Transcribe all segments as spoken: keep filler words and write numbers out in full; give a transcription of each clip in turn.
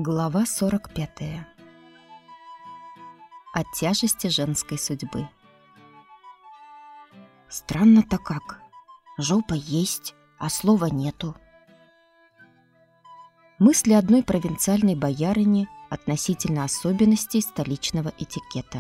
Глава сорок пятая. От тяжести женской судьбы. Странно-то как. Жопа есть, а слова нету. Мысли одной провинциальной боярыни относительно особенностей столичного этикета.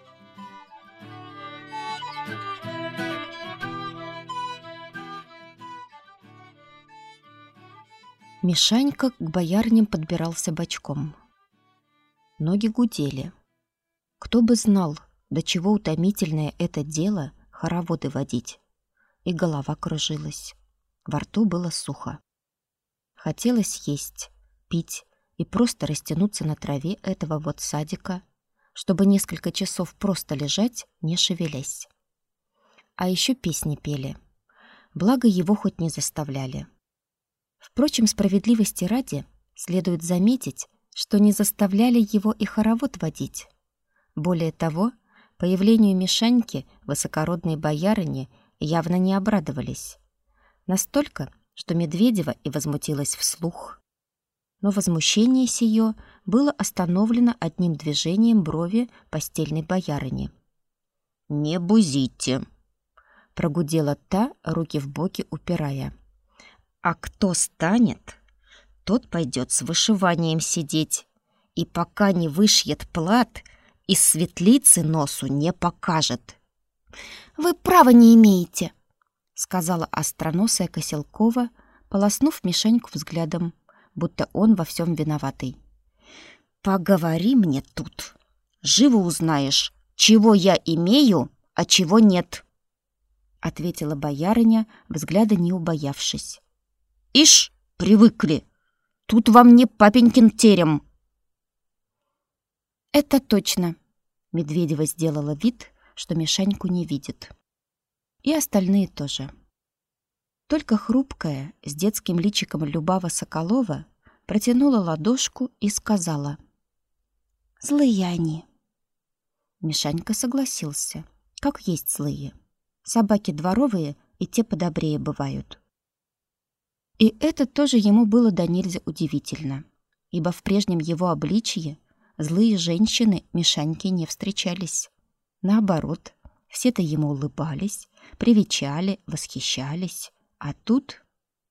Мишанька к боярням подбирался бочком. Ноги гудели. Кто бы знал, до чего утомительное это дело хороводы водить. И голова кружилась. Во рту было сухо. Хотелось есть, пить и просто растянуться на траве этого вот садика, чтобы несколько часов просто лежать, не шевелясь. А еще песни пели. Благо его хоть не заставляли. Впрочем, справедливости ради, следует заметить, что не заставляли его и хоровод водить. Более того, появлению Мишаньки высокородные боярыни явно не обрадовались. Настолько, что Медведева и возмутилась вслух. Но возмущение сие было остановлено одним движением брови постельной боярыни. «Не бузите!» — прогудела та, руки в боки упирая. «А кто станет, тот пойдет с вышиванием сидеть, и пока не вышьет плат, из светлицы носу не покажет». «Вы права не имеете», — сказала остроносая Коселкова, полоснув Мишаньку взглядом, будто он во всем виноватый. «Поговори мне тут. Живо узнаешь, чего я имею, а чего нет», — ответила боярыня, взгляда не убоявшись. «Ишь, привыкли! Тут вам не папенькин терем!» «Это точно!» Медведева сделала вид, что Мишаньку не видит. И остальные тоже. Только хрупкая, с детским личиком Любава Соколова протянула ладошку и сказала: «Злые они!» Мишанька согласился. Как есть злые. Собаки дворовые и те подобрее бывают. И это тоже ему было донельзя удивительно, ибо в прежнем его обличье злые женщины Мишаньке не встречались. Наоборот, все-то ему улыбались, привечали, восхищались. А тут...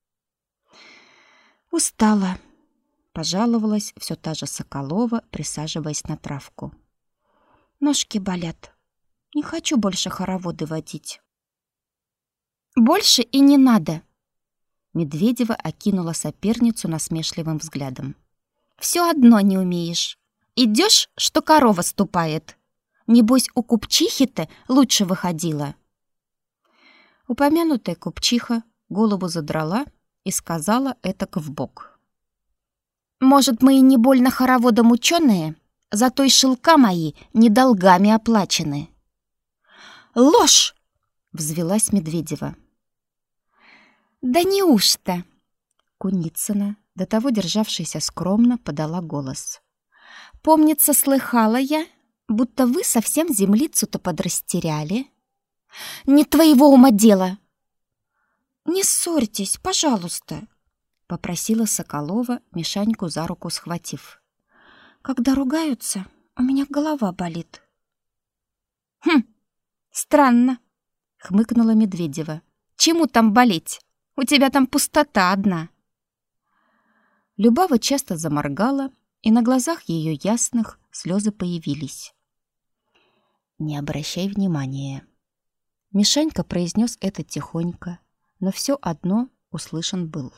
«Устала», — пожаловалась все та же Соколова, присаживаясь на травку. «Ножки болят. Не хочу больше хороводы водить». «Больше и не надо», — Медведева окинула соперницу насмешливым взглядом. «Все одно не умеешь. Идешь, что корова ступает. Небось, у купчихи-то лучше выходила». Упомянутая купчиха голову задрала и сказала этак вбок: «Может, мы и не больно хороводом ученые, зато и шелка мои недолгами оплачены». «Ложь!» — взвилась Медведева. «Да неужто?» Куницына, до того державшаяся скромно, подала голос. «Помнится, слыхала я, будто вы совсем землицу-то подрастеряли. Не твоего ума дело!» «Не ссорьтесь, пожалуйста», — попросила Соколова, Мишаньку за руку схватив. «Когда ругаются, у меня голова болит». «Хм, странно», — хмыкнула Медведева. «Чему там болеть? У тебя там пустота одна». Любава часто заморгала, и на глазах ее ясных слезы появились. «Не обращай внимания». Мишанька произнес это тихонько, но все одно услышан был.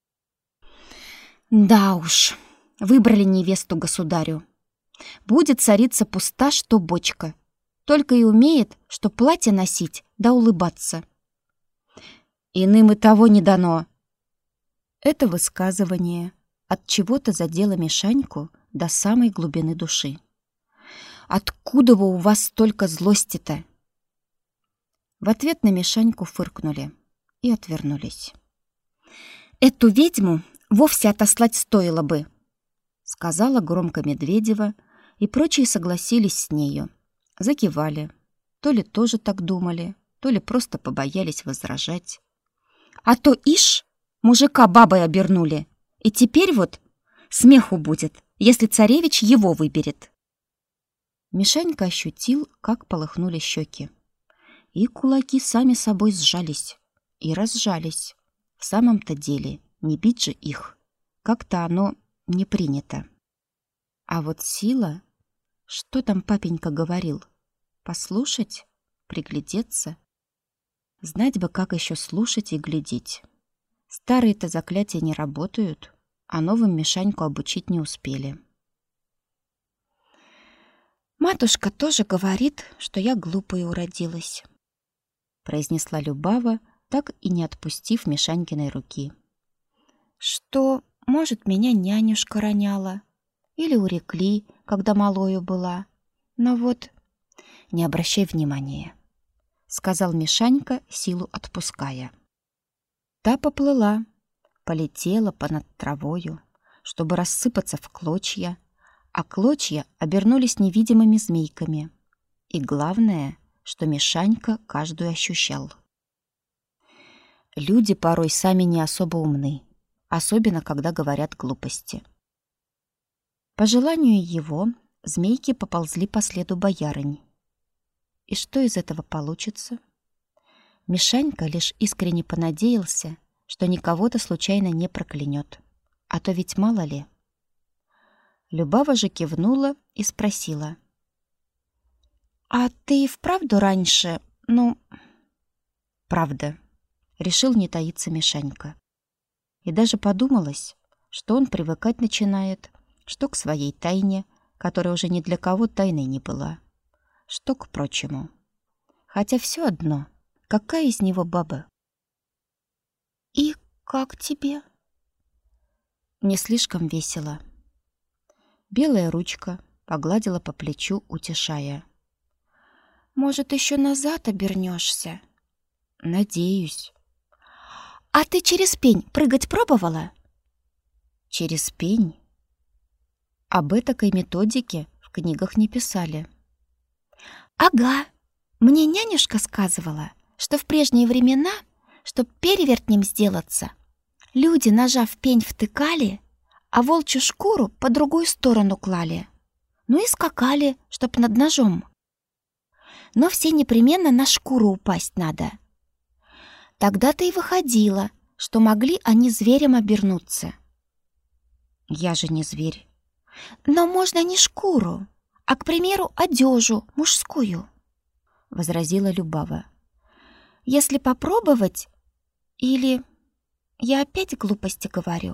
«Да уж, выбрали невесту государю. Будет царица пуста, что бочка. Только и умеет, что платье носить да улыбаться». «Иным и того не дано». Это высказывание от чего-то задело Мишаньку до самой глубины души. «Откуда вы у вас столько злости-то?» В ответ на Мишаньку фыркнули и отвернулись. «Эту ведьму вовсе отослать стоило бы», — сказала громко Медведева, и прочие согласились с нею, закивали. То ли тоже так думали, то ли просто побоялись возражать. «А то, ишь, мужика бабой обернули, и теперь вот Смеху будет, если царевич его выберет. Мишанька ощутил, как полыхнули щеки. И кулаки сами собой сжались и разжались. В самом-то деле, не бить же их. Как-то оно не принято. А вот сила... Что там папенька говорил? Послушать? Приглядеться? Знать бы, как еще слушать и глядеть. Старые-то заклятия не работают, а новым Мишаньку обучить не успели. «Матушка тоже говорит, что я глупой уродилась», произнесла Любава, так и не отпустив Мишанькиной руки. «Что, может, меня нянюшка роняла или урекли, когда малою была. Но вот не обращай внимания», сказал Мишанька, силу отпуская. Та поплыла, полетела понад травою, чтобы рассыпаться в клочья, а клочья обернулись невидимыми змейками. И главное, что Мишанька каждую ощущал. Люди порой сами не особо умны, особенно когда говорят глупости. По желанию его, змейки поползли по следу боярынь. И что из этого получится? Мишанька лишь искренне понадеялся, что никого-то случайно не проклянет. А то ведь мало ли. Любава же кивнула и спросила. «А ты вправду раньше, ну...» «Правда», — решил не таиться Мишанька. И даже подумалось, что он привыкать начинает, что к своей тайне, которая уже ни для кого тайной не была, что к прочему. Хотя все одно, какая из него баба? «И как тебе?» Не слишком весело. Белая ручка погладила по плечу, утешая. «Может, еще назад обернешься?» «Надеюсь». «А ты через пень прыгать пробовала?» «Через пень?» Об этакой методике в книгах не писали. «Ага, мне нянюшка сказывала, что в прежние времена, чтоб перевертнем сделаться, люди, ножа в пень, втыкали, а волчью шкуру по другую сторону клали. Ну и скакали, чтоб над ножом. Но все непременно на шкуру упасть надо. Тогда-то и выходило, что могли они зверем обернуться». «Я же не зверь». «Но можно не шкуру, а, к примеру, одежу мужскую», — возразила Любава. «Если попробовать, или я опять глупости говорю?»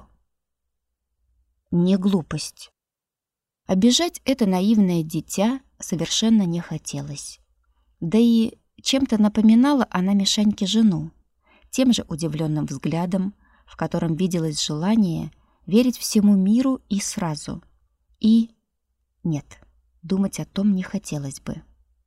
Не глупость. Обижать это наивное дитя совершенно не хотелось. Да и чем-то напоминала она Мишаньке жену, тем же удивленным взглядом, в котором виделось желание верить всему миру и сразу. И нет, думать о том не хотелось бы.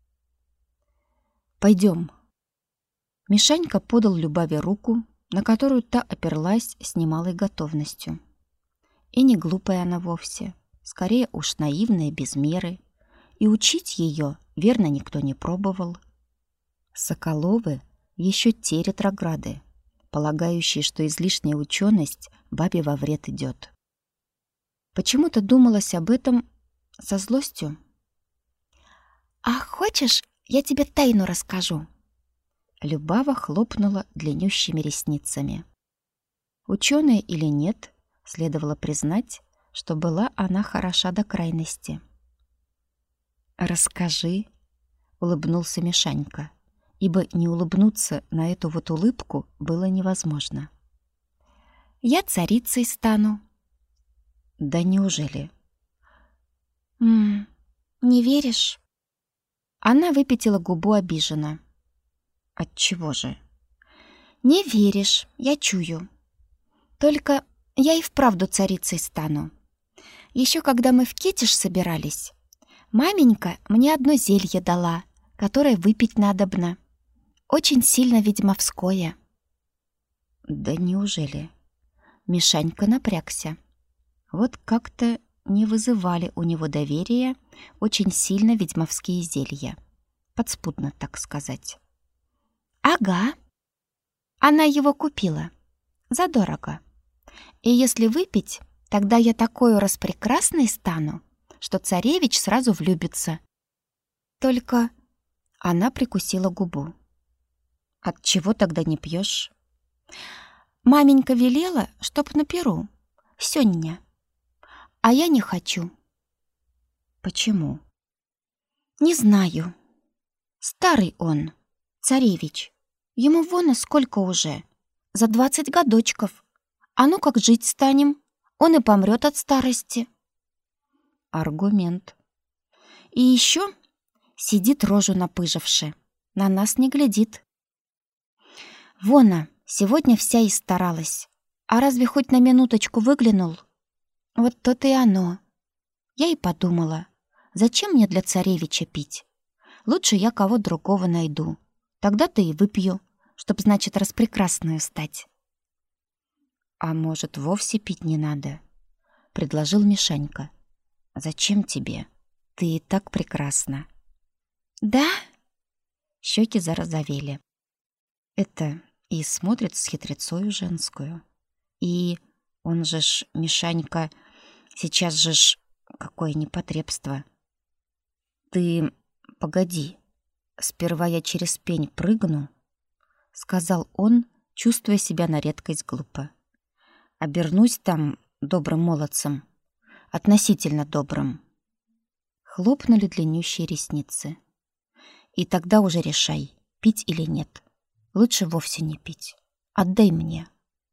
«Пойдем». Мишанька подал Любаве руку, на которую та оперлась с немалой готовностью. И не глупая она вовсе, скорее уж наивная без меры, и учить ее, верно, никто не пробовал. Соколовы еще те ретрограды, полагающие, что излишняя ученость бабе во вред идет. Почему-то думалось об этом со злостью. «А хочешь, я тебе тайну расскажу?» Любава хлопнула длиннющими ресницами. Ученая или нет, следовало признать, что была она хороша до крайности. «Расскажи», — улыбнулся Мишанька, ибо не улыбнуться на эту вот улыбку было невозможно. «Я царицей стану». «Да неужели?» «М-м, не веришь?» Она выпятила губу обиженно. «Отчего же?» «Не веришь, я чую. Только я и вправду царицей стану. Еще когда мы в Кетиш собирались, маменька мне одно зелье дала, которое выпить надобно. Очень сильно ведьмовское». «Да неужели?» Мишанька напрягся. Вот как-то не вызывали у него доверия очень сильно ведьмовские зелья. Подспудно, так сказать. «Ага. Она его купила. Задорого. И если выпить, Тогда я такой распрекрасной стану, что царевич сразу влюбится. Только она прикусила губу. От чего тогда не пьешь? Маменька велела, чтоб на перу. Сёння. А я не хочу. Почему? Не знаю. Старый он, царевич. Ему вон сколько уже. За двадцать годочков. А ну как жить станем? Он и помрет от старости. Аргумент. И еще сидит рожу напыживши. На нас не глядит. Вона, сегодня вся и старалась. А разве хоть на минуточку выглянул? Вот то-то и оно. Я и подумала, зачем мне для царевича пить? Лучше я кого другого найду. Тогда-то и выпью, чтоб, значит, распрекрасную стать. А может, вовсе пить не надо? Предложил Мишанька. Зачем тебе? Ты и так прекрасна. Да? Щеки зарозовели. Это и смотрит с хитрецою женскую. И он же ж, Мишанька, сейчас же ж какое непотребство. Ты погоди, сперва я через пень прыгну, сказал он, чувствуя себя на редкость глупо. Обернусь там добрым молодцем, относительно добрым. Хлопнули длиннющие ресницы. И тогда уже решай, пить или нет. Лучше вовсе не пить. Отдай мне.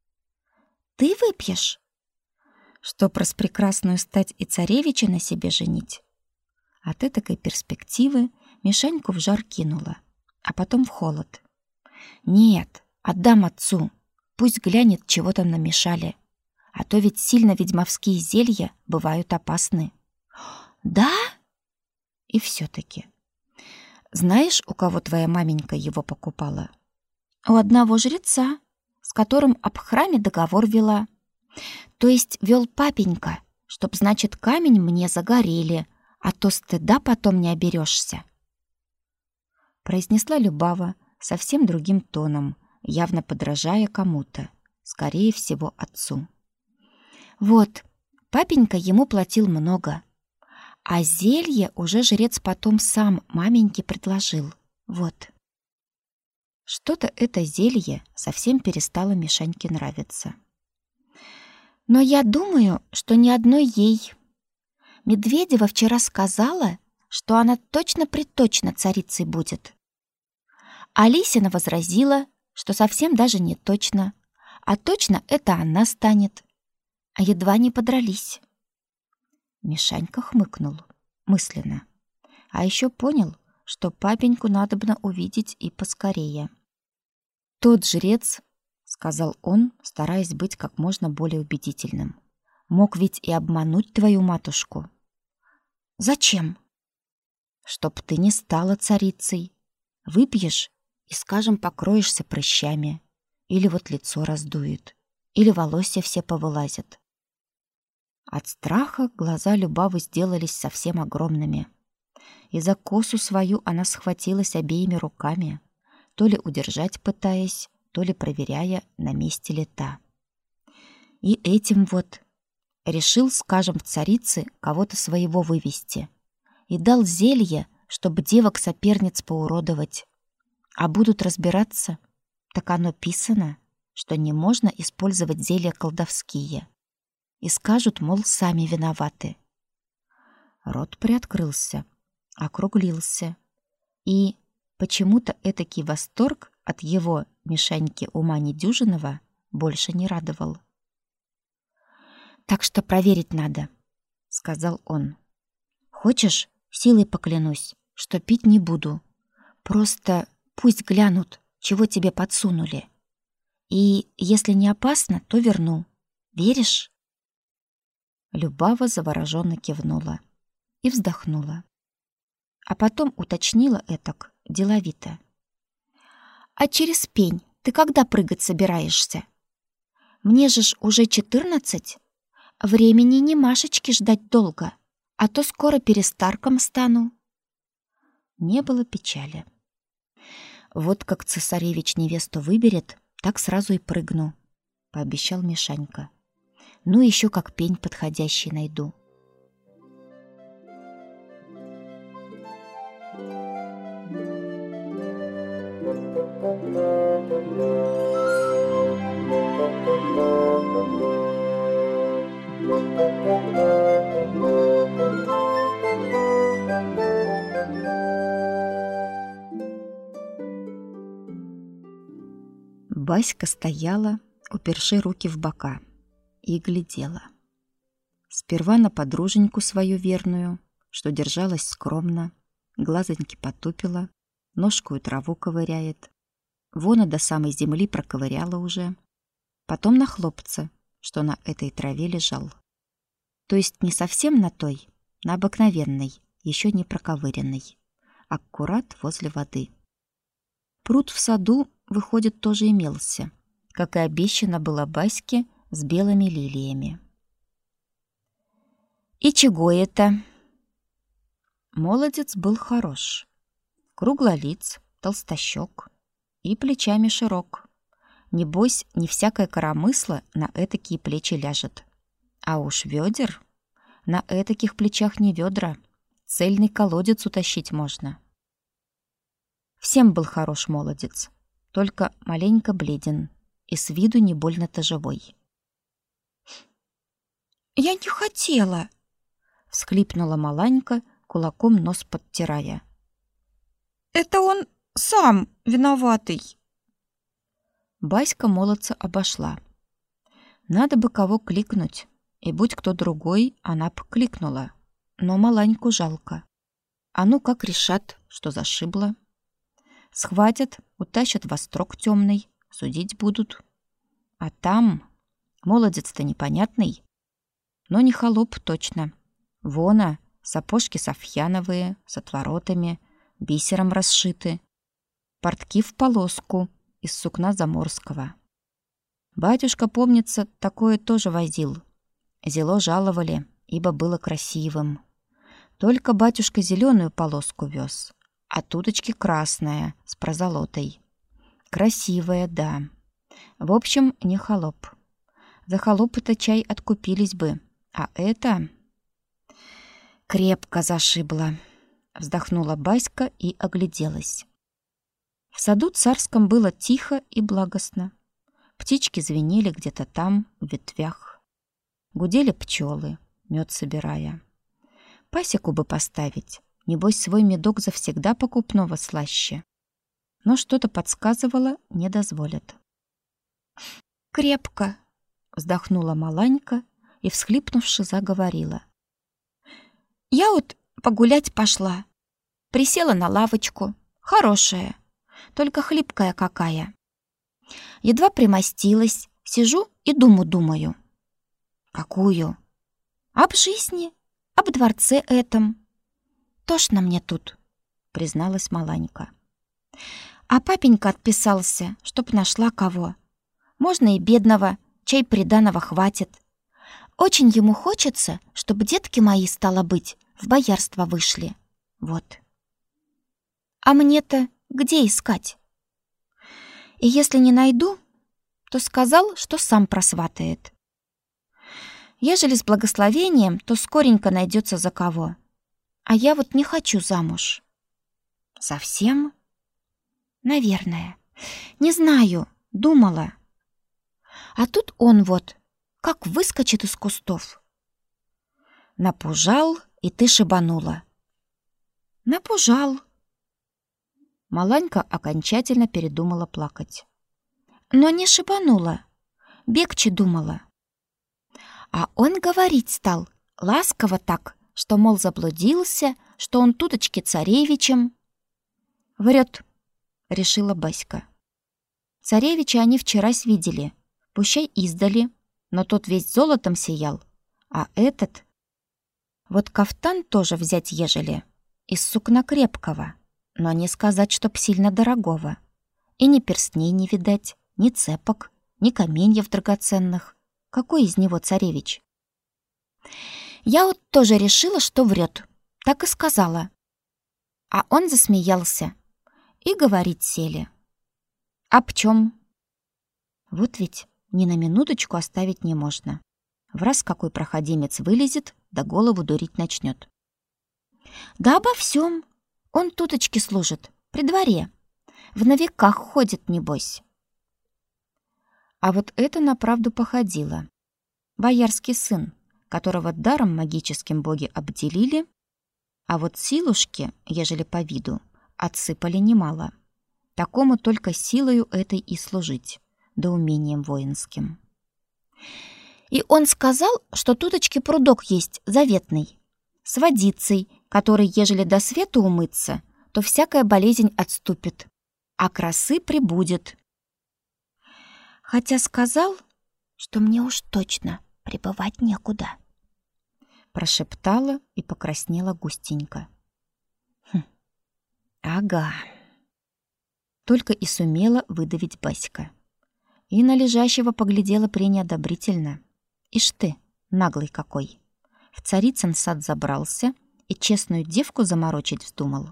Ты выпьешь? Чтоб распрекрасную стать и царевича на себе женить. От этой перспективы Мишаньку в жар кинула, а потом в холод. Нет, отдам отцу. Пусть глянет, чего там намешали. А то ведь сильно ведьмовские зелья бывают опасны. Да? И все-таки. Знаешь, у кого твоя маменька его покупала? У одного жреца, с которым об храме договор вела. То есть вел папенька, чтоб, значит, камень мне загорели, а то стыда потом не оберешься. Произнесла Любава совсем другим тоном, явно подражая кому-то, скорее всего, отцу. Вот, папенька ему платил много, а зелье уже жрец потом сам маменьке предложил. Вот. Что-то это зелье совсем перестало Мишаньке нравиться. Но я думаю, что ни одной ей. Медведева вчера сказала, что она точно-приточно царицей будет. Алисина возразила, что совсем даже не точно, а точно это она станет. А едва не подрались. Мишанька хмыкнул мысленно, а еще понял, что папеньку надобно увидеть и поскорее. Тот жрец, сказал он, стараясь быть как можно более убедительным, мог ведь и обмануть твою матушку. Зачем? Чтоб ты не стала царицей. Выпьешь и, скажем, покроешься прыщами, или вот лицо раздует, или волосы все повылазят. От страха глаза Любавы сделались совсем огромными. И за косу свою она схватилась обеими руками, то ли удержать пытаясь, то ли проверяя, на месте ли та. И этим вот решил, скажем, в царицы кого-то своего вывести. И дал зелье, чтобы девок-соперниц поуродовать. А будут разбираться, так оно писано, что не можно использовать зелья колдовские. И скажут, мол, сами виноваты. Рот приоткрылся, округлился. И почему-то этакий восторг от его, Мишаньки, ума недюжинного больше не радовал. «Так что проверить надо», — сказал он. «Хочешь, силой поклянусь, что пить не буду. Просто пусть глянут, чего тебе подсунули. И если не опасно, то верну. Веришь?» Любава завороженно кивнула и вздохнула. А потом уточнила этак, деловито. «А через пень ты когда прыгать собираешься? Мне же ж уже четырнадцать. Времени не Машечки ждать долго, а то скоро перестарком стану». Не было печали. «Вот как цесаревич невесту выберет, так сразу и прыгну», — пообещал Мишанька. Ну, еще как пень подходящий найду. Баська стояла, уперши руки в бока, и глядела. Сперва на подруженьку свою верную, что держалась скромно, глазоньки потупила, ножкую траву ковыряет. Вона до самой земли проковыряла уже. Потом на хлопца, что на этой траве лежал. То есть не совсем на той, на обыкновенной, еще не проковыренной, аккурат возле воды. Пруд в саду, выходит, тоже имелся, как и обещано было Баське с белыми лилиями. «И чего это?» Молодец был хорош. Круглолиц, толстощек и плечами широк. Небось, не всякое коромысло на этакие плечи ляжет. А уж ведер, на этаких плечах не ведра, цельный колодец утащить можно. Всем был хорош молодец, только маленько бледен и с виду не больно-то живой. «Я не хотела!» — всхлипнула Маланька, кулаком нос подтирая. «Это он сам виноватый!» Баська молодца обошла. Надо бы кого кликнуть, и будь кто другой, она б кликнула. Но Маланьку жалко. А ну как решат, что зашибло? Схватят, утащат во строк темный, судить будут. А там молодец-то непонятный, но не холоп точно. Вона, сапожки софьяновые, с отворотами, бисером расшиты, портки в полоску из сукна заморского. Батюшка, помнится, такое тоже возил. Зело жаловали, ибо было красивым. Только батюшка зеленую полоску вез, а туточки красная с прозолотой. Красивая, да. В общем, не холоп. За холопы-то чай откупились бы, а это... Крепко зашибло. Вздохнула Баська и огляделась. В саду царском было тихо и благостно. Птички звенели где-то там, в ветвях. Гудели пчелы, мед собирая. Пасеку бы поставить, небось свой медок завсегда покупного слаще. Но что-то подсказывало, не дозволят. «Крепко!» — вздохнула Маланька и, всхлипнувши, заговорила. «Я вот погулять пошла. Присела на лавочку. Хорошая, только хлипкая какая. Едва примостилась, сижу и думу-думаю. Какую? Об жизни, об дворце этом. Тошно мне тут», — призналась Маланька. «А папенька отписался, чтоб нашла кого. Можно и бедного, чай приданого хватит. Очень ему хочется, чтобы детки мои, стало быть, в боярство вышли. Вот. А мне-то где искать? И если не найду, то сказал, что сам просватает. Ежели с благословением, то скоренько найдется за кого. А я вот не хочу замуж». «Совсем?» «Наверное. Не знаю. Думала. А тут он вот, как выскочит из кустов». «Напужал, и ты шибанула». «Напужал». Маланька окончательно передумала плакать. «Но не шибанула. Бегче думала. А он говорить стал, ласково так, что, мол, заблудился, что он туточки царевичем». «Врет», — решила Баська. «Царевича они вчерась видели, пущай издали, но тот весь золотом сиял, а этот... Вот кафтан тоже взять ежели, из сукна крепкого, но не сказать, чтоб сильно дорогого. И ни перстней не видать, ни цепок, ни каменьев драгоценных. Какой из него царевич?» Я вот тоже решила, что врет, так и сказала. А он засмеялся, и говорить сели. «Об чем?» Вот ведь ни на минуточку оставить не можно. Враз какой проходимец вылезет, да голову дурить начнет. Да обо всем. Он туточки служит, при дворе. В новиках ходит, небось. А вот это на правду походило. Боярский сын, которого даром магическим боги обделили, а вот силушки, ежели по виду, отсыпали немало. Такому только силою этой и служить, да умением воинским. И он сказал, что туточки прудок есть заветный, с водицей, который, ежели до свету умыться, то всякая болезнь отступит, а красы прибудет. Хотя сказал, что мне уж точно прибывать некуда. Прошептала и покраснела густенько. Хм. Ага. Только и сумела выдавить Баська. И на лежащего поглядела пренеодобрительно. Ишь ты, наглый какой. В царицын сад забрался и честную девку заморочить вздумал.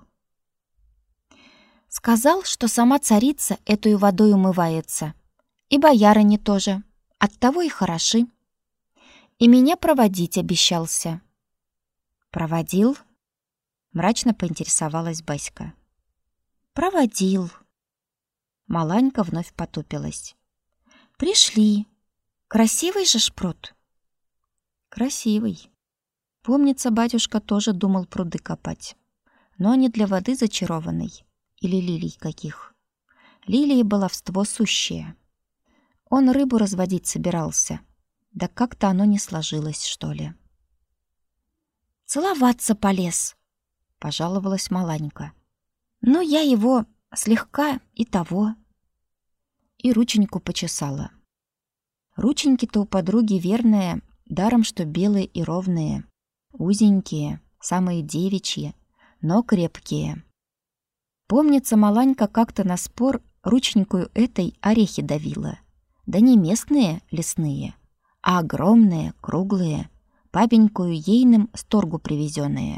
Сказал, что сама царица этой водой умывается. И боярыни тоже. Оттого и хороши. И меня проводить обещался. Проводил? Мрачно поинтересовалась Баська. Проводил. Маланька вновь потупилась. Пришли. Красивый же ж пруд. Красивый. Помнится, батюшка тоже думал пруды копать. Но не для воды зачарованной или лилий каких. Лилии баловство сущее. Он рыбу разводить собирался. Да как-то оно не сложилось, что ли. Целоваться полез, пожаловалась Маланька. Но я его слегка и того. И рученьку почесала. Рученьки-то у подруги верные, даром что белые и ровные, узенькие, самые девичьи, но крепкие. Помнится, Маланька как-то на спор рученькую этой орехи давила. Да не местные лесные, а огромные, круглые, папенькою ейным с торгу привезенные.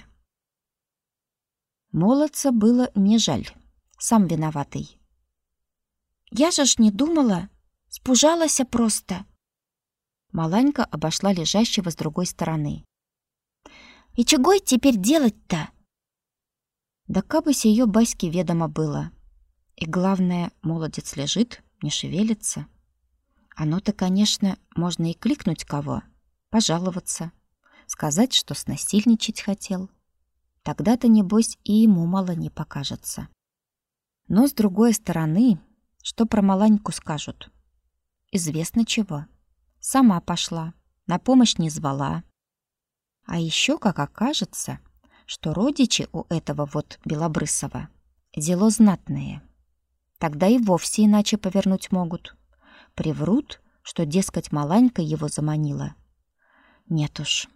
Молодца было не жаль, сам виноватый. Я же ж не думала, спужалась просто. Маланька обошла лежащего с другой стороны. И чего теперь делать-то? Да кабысь ее Баське ведомо было. И главное, молодец лежит, не шевелится. Оно-то, конечно, можно и кликнуть кого, пожаловаться, сказать, что снасильничать хотел. Тогда-то, небось, и ему мало не покажется. Но, с другой стороны, что про Маланьку скажут? Известно чего. Сама пошла, на помощь не звала. А еще, как окажется, что родичи у этого вот Белобрысова дело знатное. Тогда и вовсе иначе повернуть могут. Приврут, что, дескать, Маланька его заманила. Нет уж.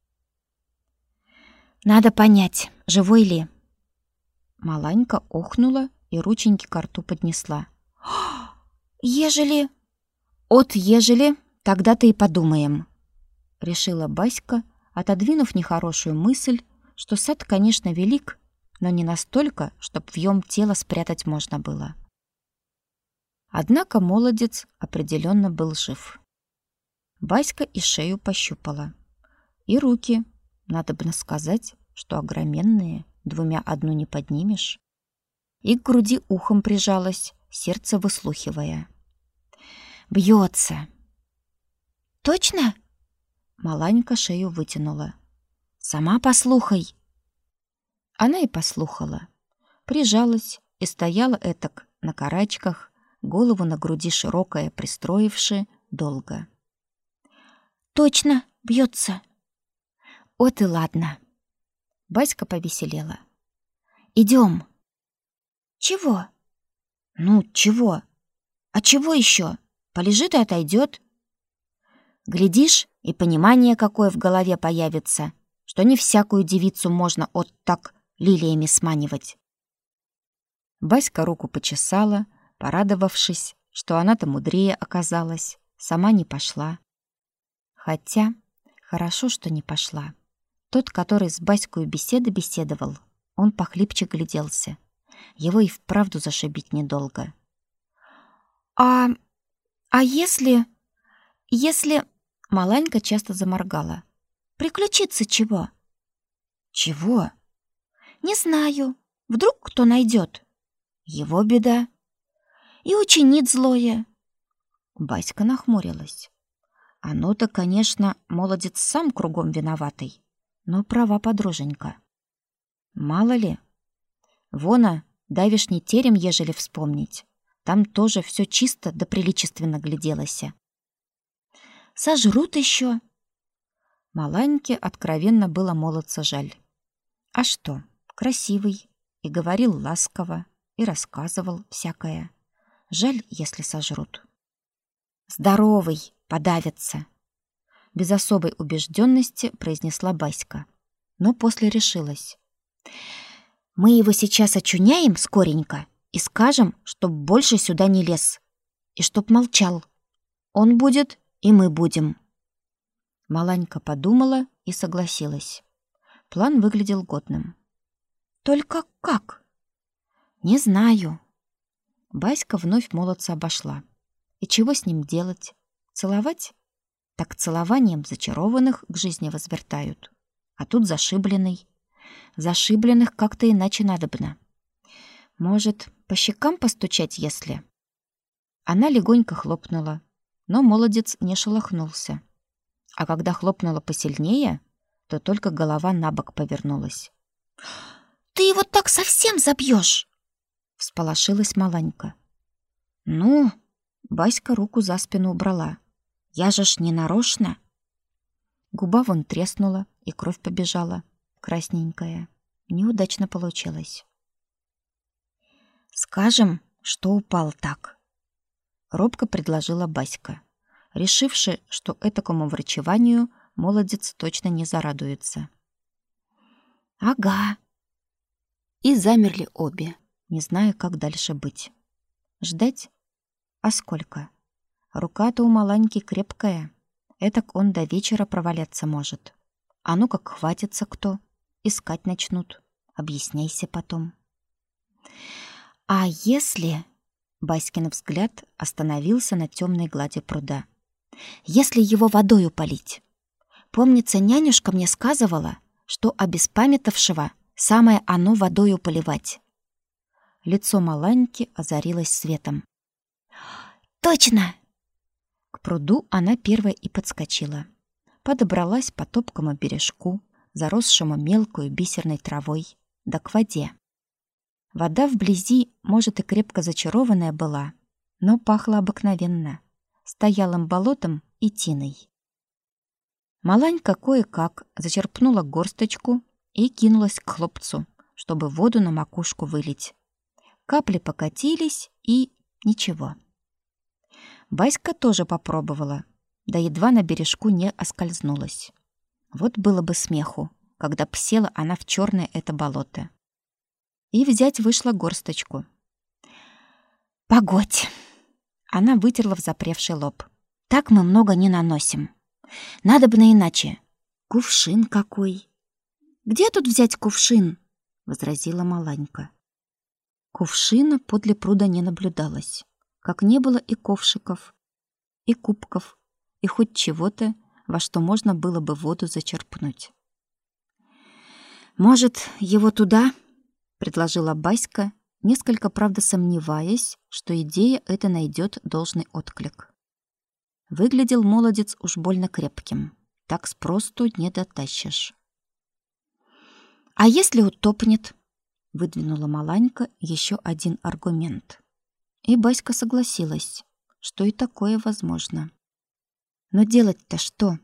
Надо понять, живой ли. Маланька охнула и рученьки к рту поднесла. Ежели... От ежели, тогда-то и подумаем, решила Баська, отодвинув нехорошую мысль, что сад, конечно, велик, но не настолько, чтоб в нём тело спрятать можно было. Однако молодец определенно был жив. Баська и шею пощупала. И руки, надобно сказать, что огроменные, двумя одну не поднимешь. И к груди ухом прижалась, сердце выслухивая. Бьется. Точно? Маланька шею вытянула. Сама послухай. Она и послухала. Прижалась и стояла этак на карачках, голову на груди широкая пристроивши, долго. Точно бьется. Вот и ладно. Баська повеселела. Идем. Чего? Ну, чего? А чего еще? Полежит и отойдет. Глядишь, и понимание какое в голове появится, что не всякую девицу можно от так лилиями сманивать. Баська руку почесала, порадовавшись, что она-то мудрее оказалась, сама не пошла. Хотя хорошо, что не пошла. Тот, который с Баською беседы беседовал, он похлипче гляделся. Его и вправду зашибить недолго. А... а если... если... Маланька часто заморгала. «Приключиться чего?» «Чего?» «Не знаю. Вдруг кто найдет?» «Его беда». «И учинит злое». Баська нахмурилась. Оно-то, конечно, молодец сам кругом виноватый, но права подруженька. Мало ли. Вона, давишний терем, ежели вспомнить, там тоже все чисто да приличественно гляделося. Сожрут еще. Маланьке откровенно было молодца жаль. А что, красивый, и говорил ласково, и рассказывал всякое. Жаль, если сожрут. Здоровый, подавится. Без особой убежденности произнесла Баська, но после решилась. Мы его сейчас очуняем скоренько и скажем, чтоб больше сюда не лез, и чтоб молчал. Он будет, и мы будем. Маланька подумала и согласилась. План выглядел годным. Только как? Не знаю. Баська вновь молодца обошла. И чего с ним делать? Целовать? Так целованием зачарованных к жизни возвертают. А тут зашибленный. Зашибленных как-то иначе надобно. Может, по щекам постучать, если? Она легонько хлопнула, но молодец не шелохнулся. А когда хлопнула посильнее, то только голова набок повернулась. «Ты его так совсем забьешь!» — всполошилась Маланька. «Ну...» — Баська руку за спину убрала. «Я же ж не нарочно!» Губа вон треснула, и кровь побежала, красненькая. Неудачно получилось. «Скажем, что упал так», — робко предложила Баська, решивши, что этакому врачеванию молодец точно не зарадуется. «Ага». И замерли обе, не зная, как дальше быть. Ждать? А сколько? Рука-то у Маланьки крепкая. Этак он до вечера проваляться может. А ну как хватится кто, искать начнут. Объясняйся потом. А если... Баськин взгляд остановился на темной глади пруда. Если его водою полить? Помнится, нянюшка мне сказывала, что обеспамятовшего самое оно водою поливать. Лицо Маланьки озарилось светом. Точно! К пруду она первая и подскочила. Подобралась по топкому бережку, заросшему мелкой бисерной травой, да к воде. Вода вблизи, может, и крепко зачарованная была, но пахла обыкновенно, стоялым болотом и тиной. Маланька кое-как зачерпнула горсточку и кинулась к хлопцу, чтобы воду на макушку вылить. Капли покатились, и ничего. Баська тоже попробовала, да едва на бережку не оскользнулась. Вот было бы смеху, когда б села она в черное это болото. И взять вышла горсточку. «Погодь!» Она вытерла взапревший лоб. «Так мы много не наносим. Надобно иначе. Кувшин какой!» «Где тут взять кувшин?» — возразила Маланька. Кувшина подле пруда не наблюдалось, как не было и ковшиков, и кубков, и хоть чего-то, во что можно было бы воду зачерпнуть. «Может, его туда?» — предложила Баська, несколько, правда, сомневаясь, что идея эта найдет должный отклик. Выглядел молодец уж больно крепким, так спросту не дотащишь. «А если утопнет?» — выдвинула Маланька еще один аргумент. И Баська согласилась, что и такое возможно. Но делать-то что?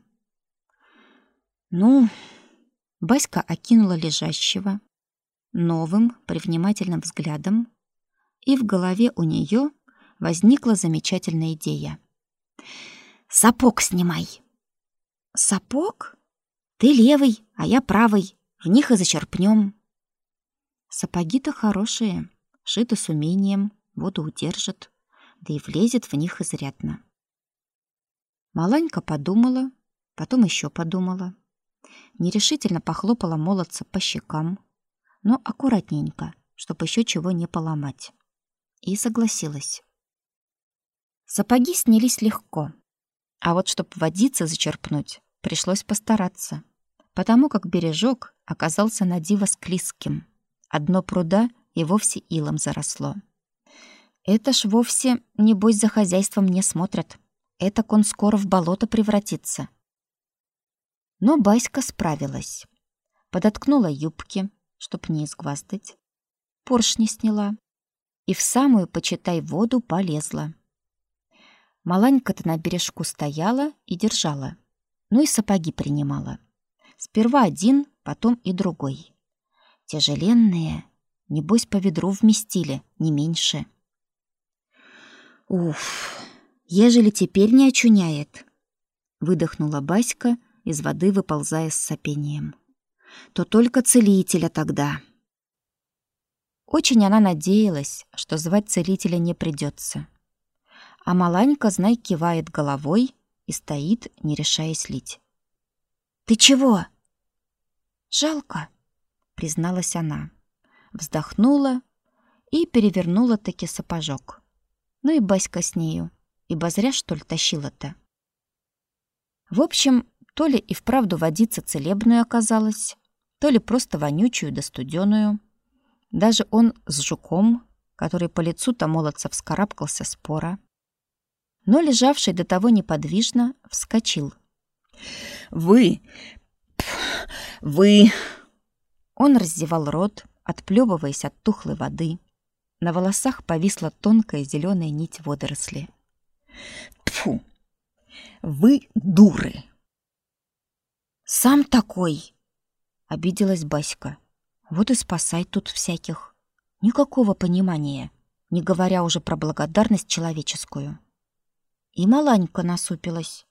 Ну, Баська окинула лежащего новым, привнимательным взглядом, и в голове у нее возникла замечательная идея. «Сапог снимай!» «Сапог? Ты левый, а я правый, в них и зачерпнем». Сапоги-то хорошие, шиты с умением, воду удержат, да и влезет в них изрядно. Маланька подумала, потом еще подумала, нерешительно похлопала молодца по щекам, но аккуратненько, чтобы еще чего не поломать, и согласилась. Сапоги снялись легко. А вот чтоб водицы зачерпнуть, пришлось постараться, потому как бережок оказался на диво склизким, а дно пруда и вовсе илом заросло. Это ж вовсе, небось, за хозяйством не смотрят. Этак он скоро в болото превратится. Но Баська справилась. Подоткнула юбки, чтоб не изгваздать, поршни сняла и в самую, почитай, воду полезла. Маланька-то на бережку стояла и держала, ну и сапоги принимала. Сперва один, потом и другой. Тяжеленные, небось, по ведру вместили, не меньше. «Уф, ежели теперь не очуняет», — выдохнула Баська, из воды выползая с сопением, «то только целителя тогда». Очень она надеялась, что звать целителя не придется. А Маланька, знай, кивает головой и стоит, не решаясь лить. «Ты чего?» «Жалко», — призналась она. Вздохнула и перевернула таки сапожок. Ну и Баська с нею, ибо зря, что ли, тащила-то. В общем, то ли и вправду водица целебную оказалась, то ли просто вонючую да студеную. Даже он с жуком, который по лицу-то молодца вскарабкался спора. Но лежавший до того неподвижно вскочил. «Вы! Вы!» Он раздевал рот, отплёвываясь от тухлой воды. На волосах повисла тонкая зеленая нить водоросли. «Тьфу! Вы дуры!» «Сам такой!» — обиделась Баська. «Вот и спасай тут всяких. Никакого понимания, не говоря уже про благодарность человеческую». И Маланька насупилась.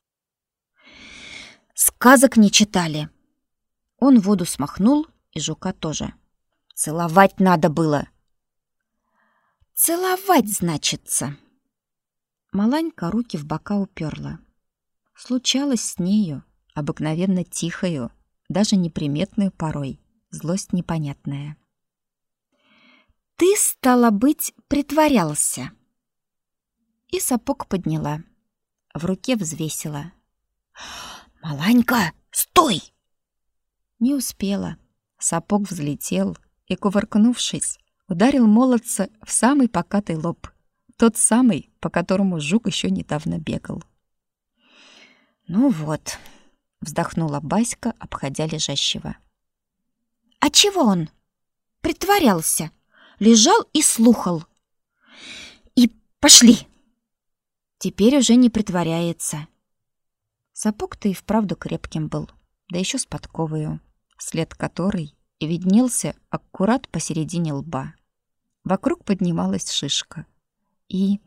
«Сказок не читали!» Он воду смахнул, и жука тоже. «Целовать надо было!» «Целовать, значится!» Маланька руки в бока уперла. Случалось с нею, обыкновенно тихою, даже неприметную порой, злость непонятная. «Ты, стало быть, притворялся!» И сапог подняла, в руке взвесила. «Маланька, стой!» Не успела. Сапог взлетел и, кувыркнувшись, ударил молодца в самый покатый лоб, тот самый, по которому жук еще недавно бегал. «Ну вот», — вздохнула Баська, обходя лежащего. «А чего он? Притворялся, лежал и слухал. И пошли!» Теперь уже не притворяется. Сапог-то и вправду крепким был, да еще с подковою, след которой и виднелся аккурат посередине лба. Вокруг поднималась шишка. И...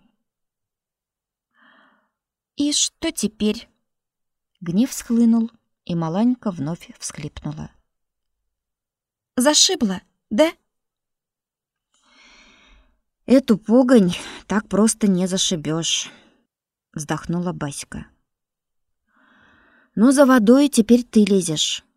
«И что теперь?» Гнев схлынул, и Маланька вновь всхлипнула. «Зашибла, да?» «Эту погонь так просто не зашибешь», — вздохнула Баська. «Но за водой теперь ты лезешь.